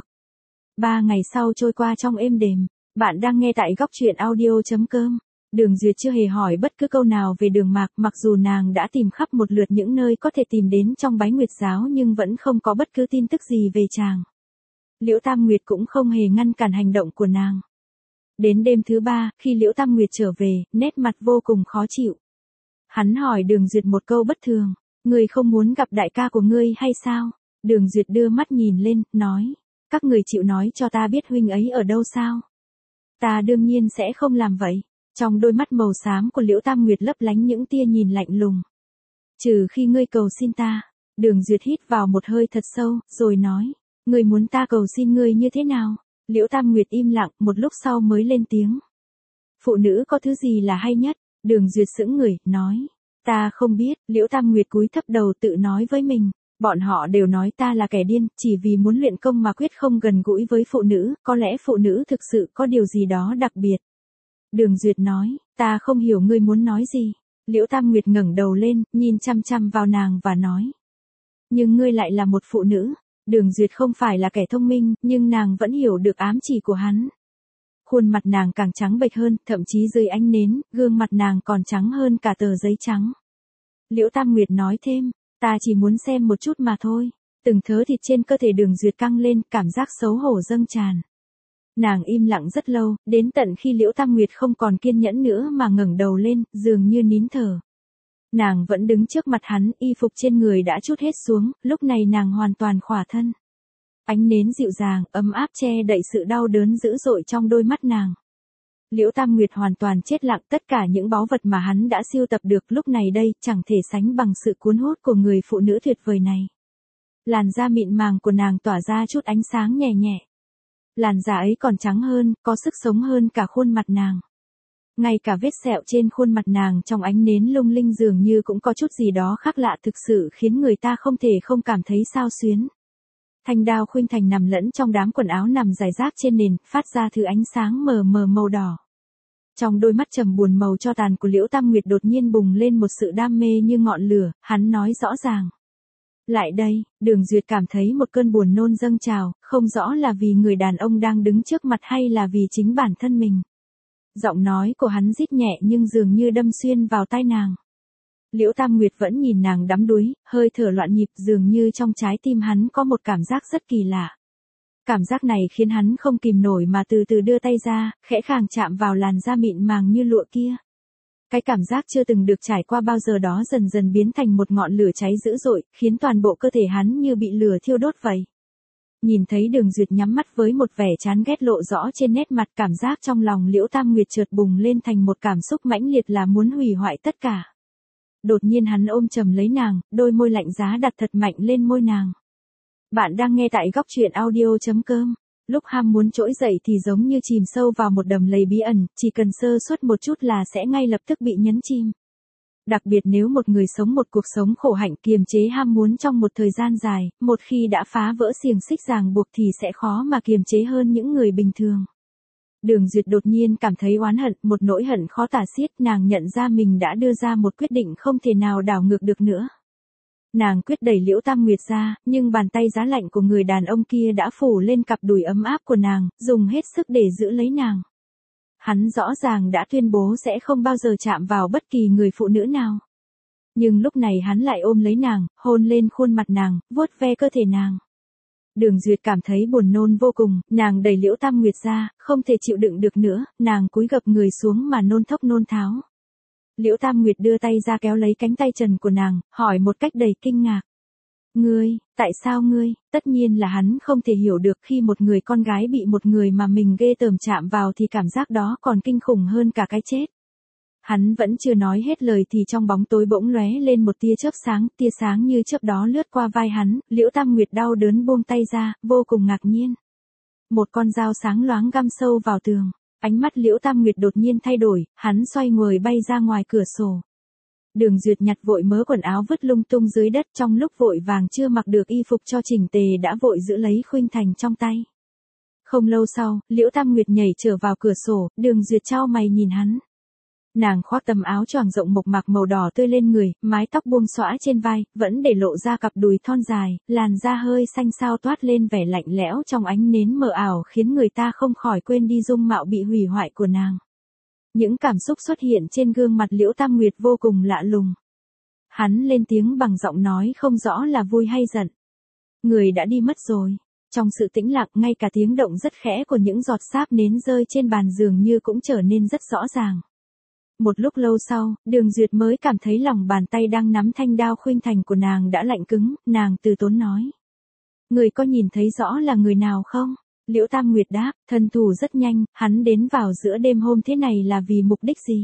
Ba ngày sau trôi qua trong êm đềm. Bạn đang nghe tại góc truyện audio chấm com. Đường Duyệt chưa hề hỏi bất cứ câu nào về Đường Mạc, mặc dù nàng đã tìm khắp một lượt những nơi có thể tìm đến trong Bái Nguyệt giáo nhưng vẫn không có bất cứ tin tức gì về chàng. Liễu Tam Nguyệt cũng không hề ngăn cản hành động của nàng. Đến đêm thứ ba, khi Liễu Tam Nguyệt trở về, nét mặt vô cùng khó chịu. Hắn hỏi Đường Duyệt một câu bất thường, ngươi không muốn gặp đại ca của ngươi hay sao? Đường Duyệt đưa mắt nhìn lên, nói, các người chịu nói cho ta biết huynh ấy ở đâu sao? Ta đương nhiên sẽ không làm vậy. Trong đôi mắt màu xám của Liễu Tam Nguyệt lấp lánh những tia nhìn lạnh lùng. Trừ khi ngươi cầu xin ta. Đường Duyệt hít vào một hơi thật sâu, rồi nói, ngươi muốn ta cầu xin ngươi như thế nào? Liễu Tam Nguyệt im lặng, một lúc sau mới lên tiếng. Phụ nữ có thứ gì là hay nhất? Đường Duyệt sững người, nói, ta không biết. Liễu Tam Nguyệt cúi thấp đầu tự nói với mình. Bọn họ đều nói ta là kẻ điên, chỉ vì muốn luyện công mà quyết không gần gũi với phụ nữ, có lẽ phụ nữ thực sự có điều gì đó đặc biệt. Đường Duyệt nói, ta không hiểu ngươi muốn nói gì. Liễu Tam Nguyệt ngẩng đầu lên, nhìn chăm chăm vào nàng và nói. Nhưng ngươi lại là một phụ nữ. Đường Duyệt không phải là kẻ thông minh, nhưng nàng vẫn hiểu được ám chỉ của hắn. Khuôn mặt nàng càng trắng bệch hơn, thậm chí dưới ánh nến, gương mặt nàng còn trắng hơn cả tờ giấy trắng. Liễu Tam Nguyệt nói thêm, ta chỉ muốn xem một chút mà thôi. Từng thớ thịt trên cơ thể Đường Duyệt căng lên, cảm giác xấu hổ dâng tràn. Nàng im lặng rất lâu, đến tận khi Liễu Tam Nguyệt không còn kiên nhẫn nữa mà ngẩng đầu lên, dường như nín thở. Nàng vẫn đứng trước mặt hắn, y phục trên người đã trút hết xuống, lúc này nàng hoàn toàn khỏa thân. Ánh nến dịu dàng, ấm áp che đậy sự đau đớn dữ dội trong đôi mắt nàng. Liễu Tam Nguyệt hoàn toàn chết lặng, tất cả những báu vật mà hắn đã sưu tập được lúc này đây chẳng thể sánh bằng sự cuốn hút của người phụ nữ tuyệt vời này. Làn da mịn màng của nàng tỏa ra chút ánh sáng nhẹ nhẹ. Làn da ấy còn trắng hơn, có sức sống hơn cả khuôn mặt nàng. Ngay cả vết sẹo trên khuôn mặt nàng trong ánh nến lung linh dường như cũng có chút gì đó khác lạ, thực sự khiến người ta không thể không cảm thấy xao xuyến. Thanh đao khuynh thành nằm lẫn trong đám quần áo nằm rải rác trên nền, phát ra thứ ánh sáng mờ mờ màu đỏ. Trong đôi mắt trầm buồn màu cho tàn của Liễu Tam Nguyệt đột nhiên bùng lên một sự đam mê như ngọn lửa, hắn nói rõ ràng. Lại đây, Đường Duyệt cảm thấy một cơn buồn nôn dâng trào, không rõ là vì người đàn ông đang đứng trước mặt hay là vì chính bản thân mình. Giọng nói của hắn rít nhẹ nhưng dường như đâm xuyên vào tai nàng. Liễu Tam Nguyệt vẫn nhìn nàng đắm đuối, hơi thở loạn nhịp, dường như trong trái tim hắn có một cảm giác rất kỳ lạ. Cảm giác này khiến hắn không kìm nổi mà từ từ đưa tay ra, khẽ khàng chạm vào làn da mịn màng như lụa kia. Cái cảm giác chưa từng được trải qua bao giờ đó dần dần biến thành một ngọn lửa cháy dữ dội, khiến toàn bộ cơ thể hắn như bị lửa thiêu đốt vậy. Nhìn thấy Đường Duyệt nhắm mắt với một vẻ chán ghét lộ rõ trên nét mặt, cảm giác trong lòng Liễu Tam Nguyệt chợt bùng lên thành một cảm xúc mãnh liệt là muốn hủy hoại tất cả. Đột nhiên hắn ôm chầm lấy nàng, đôi môi lạnh giá đặt thật mạnh lên môi nàng. Bạn đang nghe tại góc truyện audio chấm com. Lúc ham muốn trỗi dậy thì giống như chìm sâu vào một đầm lầy bí ẩn, chỉ cần sơ suất một chút là sẽ ngay lập tức bị nhấn chìm. Đặc biệt nếu một người sống một cuộc sống khổ hạnh kiềm chế ham muốn trong một thời gian dài, một khi đã phá vỡ xiềng xích ràng buộc thì sẽ khó mà kiềm chế hơn những người bình thường. Đường Duyệt đột nhiên cảm thấy oán hận, một nỗi hận khó tả xiết, nàng nhận ra mình đã đưa ra một quyết định không thể nào đảo ngược được nữa. Nàng quyết đẩy Liễu Tam Nguyệt ra, nhưng bàn tay giá lạnh của người đàn ông kia đã phủ lên cặp đùi ấm áp của nàng, dùng hết sức để giữ lấy nàng. Hắn rõ ràng đã tuyên bố sẽ không bao giờ chạm vào bất kỳ người phụ nữ nào. Nhưng lúc này hắn lại ôm lấy nàng, hôn lên khuôn mặt nàng, vuốt ve cơ thể nàng. Đường Duyệt cảm thấy buồn nôn vô cùng, nàng đẩy Liễu Tam Nguyệt ra, không thể chịu đựng được nữa, nàng cúi gập người xuống mà nôn thốc nôn tháo. Liễu Tam Nguyệt đưa tay ra kéo lấy cánh tay trần của nàng, hỏi một cách đầy kinh ngạc. Ngươi, tại sao ngươi? Tất nhiên là hắn không thể hiểu được khi một người con gái bị một người mà mình ghê tởm chạm vào thì cảm giác đó còn kinh khủng hơn cả cái chết. Hắn vẫn chưa nói hết lời thì trong bóng tối bỗng lóe lên một tia chớp sáng, tia sáng như chớp đó lướt qua vai hắn, Liễu Tam Nguyệt đau đớn buông tay ra, vô cùng ngạc nhiên. Một con dao sáng loáng găm sâu vào tường. Ánh mắt Liễu Tam Nguyệt đột nhiên thay đổi, hắn xoay người bay ra ngoài cửa sổ. Đường Duyệt nhặt vội mớ quần áo vứt lung tung dưới đất, trong lúc vội vàng chưa mặc được y phục cho chỉnh tề đã vội giữ lấy khuynh thành trong tay. Không lâu sau, Liễu Tam Nguyệt nhảy trở vào cửa sổ, Đường Duyệt chau mày nhìn hắn. Nàng khoác tấm áo choàng rộng mộc mạc màu đỏ tươi lên người, mái tóc buông xõa trên vai, vẫn để lộ ra cặp đùi thon dài, làn da hơi xanh xao toát lên vẻ lạnh lẽo trong ánh nến mờ ảo khiến người ta không khỏi quên đi dung mạo bị hủy hoại của nàng. Những cảm xúc xuất hiện trên gương mặt Liễu Tam Nguyệt vô cùng lạ lùng. Hắn lên tiếng bằng giọng nói không rõ là vui hay giận. Người đã đi mất rồi. Trong sự tĩnh lặng, ngay cả tiếng động rất khẽ của những giọt sáp nến rơi trên bàn giường như cũng trở nên rất rõ ràng. Một lúc lâu sau, Đường Duyệt mới cảm thấy lòng bàn tay đang nắm thanh đao khuynh thành của nàng đã lạnh cứng, nàng từ tốn nói. Người có nhìn thấy rõ là người nào không? Liễu Tam Nguyệt đáp, thân thủ rất nhanh, hắn đến vào giữa đêm hôm thế này là vì mục đích gì?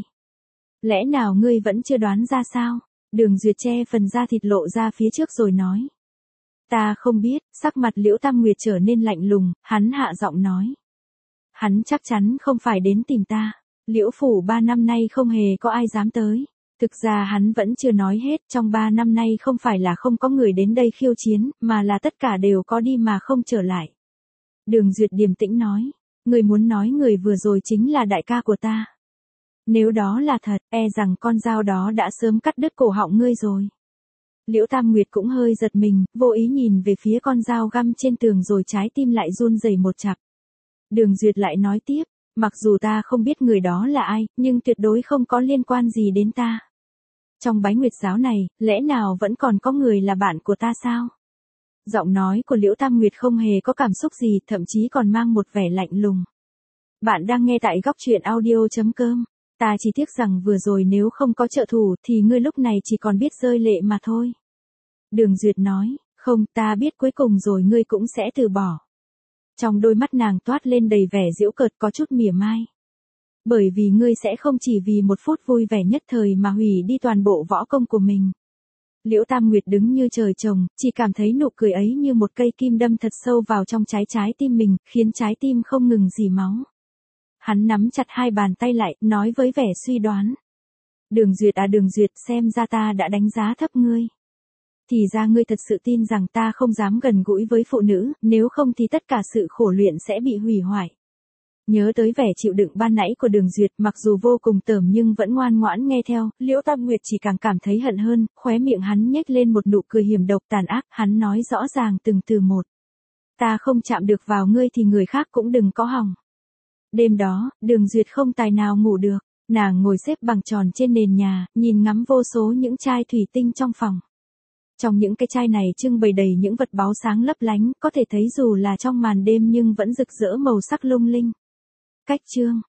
Lẽ nào ngươi vẫn chưa đoán ra sao? Đường Duyệt che phần da thịt lộ ra phía trước rồi nói. Ta không biết, sắc mặt Liễu Tam Nguyệt trở nên lạnh lùng, hắn hạ giọng nói. Hắn chắc chắn không phải đến tìm ta. Liễu phủ ba năm nay không hề có ai dám tới. Thực ra hắn vẫn chưa nói hết, trong ba năm nay không phải là không có người đến đây khiêu chiến, mà là tất cả đều có đi mà không trở lại. Đường Duyệt điềm tĩnh nói, người muốn nói người vừa rồi chính là đại ca của ta. Nếu đó là thật, e rằng con dao đó đã sớm cắt đứt cổ họng ngươi rồi. Liễu Tam Nguyệt cũng hơi giật mình, vô ý nhìn về phía con dao găm trên tường rồi trái tim lại run rẩy một chặp. Đường Duyệt lại nói tiếp, mặc dù ta không biết người đó là ai, nhưng tuyệt đối không có liên quan gì đến ta. Trong Bái Nguyệt giáo này, lẽ nào vẫn còn có người là bạn của ta sao? Giọng nói của Liễu Tam Nguyệt không hề có cảm xúc gì, thậm chí còn mang một vẻ lạnh lùng. Bạn đang nghe tại góc truyện audio chấm com. Ta chỉ tiếc rằng vừa rồi nếu không có trợ thủ thì ngươi lúc này chỉ còn biết rơi lệ mà thôi. Đường Duyệt nói, không, ta biết cuối cùng rồi ngươi cũng sẽ từ bỏ. Trong đôi mắt nàng toát lên đầy vẻ giễu cợt có chút mỉa mai. Bởi vì ngươi sẽ không chỉ vì một phút vui vẻ nhất thời mà hủy đi toàn bộ võ công của mình. Liễu Tam Nguyệt đứng như trời trồng, chỉ cảm thấy nụ cười ấy như một cây kim đâm thật sâu vào trong trái trái tim mình, khiến trái tim không ngừng rỉ máu. Hắn nắm chặt hai bàn tay lại, nói với vẻ suy đoán. Đường Duyệt à Đường Duyệt, xem ra ta đã đánh giá thấp ngươi. Thì ra ngươi thật sự tin rằng ta không dám gần gũi với phụ nữ, nếu không thì tất cả sự khổ luyện sẽ bị hủy hoại. Nhớ tới vẻ chịu đựng ban nãy của Đường Duyệt, mặc dù vô cùng tởm nhưng vẫn ngoan ngoãn nghe theo, Liễu Tam Nguyệt chỉ càng cảm thấy hận hơn, khóe miệng hắn nhếch lên một nụ cười hiểm độc tàn ác, hắn nói rõ ràng từng từ một. Ta không chạm được vào ngươi thì người khác cũng đừng có hòng. Đêm đó, Đường Duyệt không tài nào ngủ được, nàng ngồi xếp bằng tròn trên nền nhà, nhìn ngắm vô số những chai thủy tinh trong phòng. Trong những cái chai này trưng bày đầy những vật báu sáng lấp lánh, có thể thấy dù là trong màn đêm nhưng vẫn rực rỡ màu sắc lung linh. Cách chương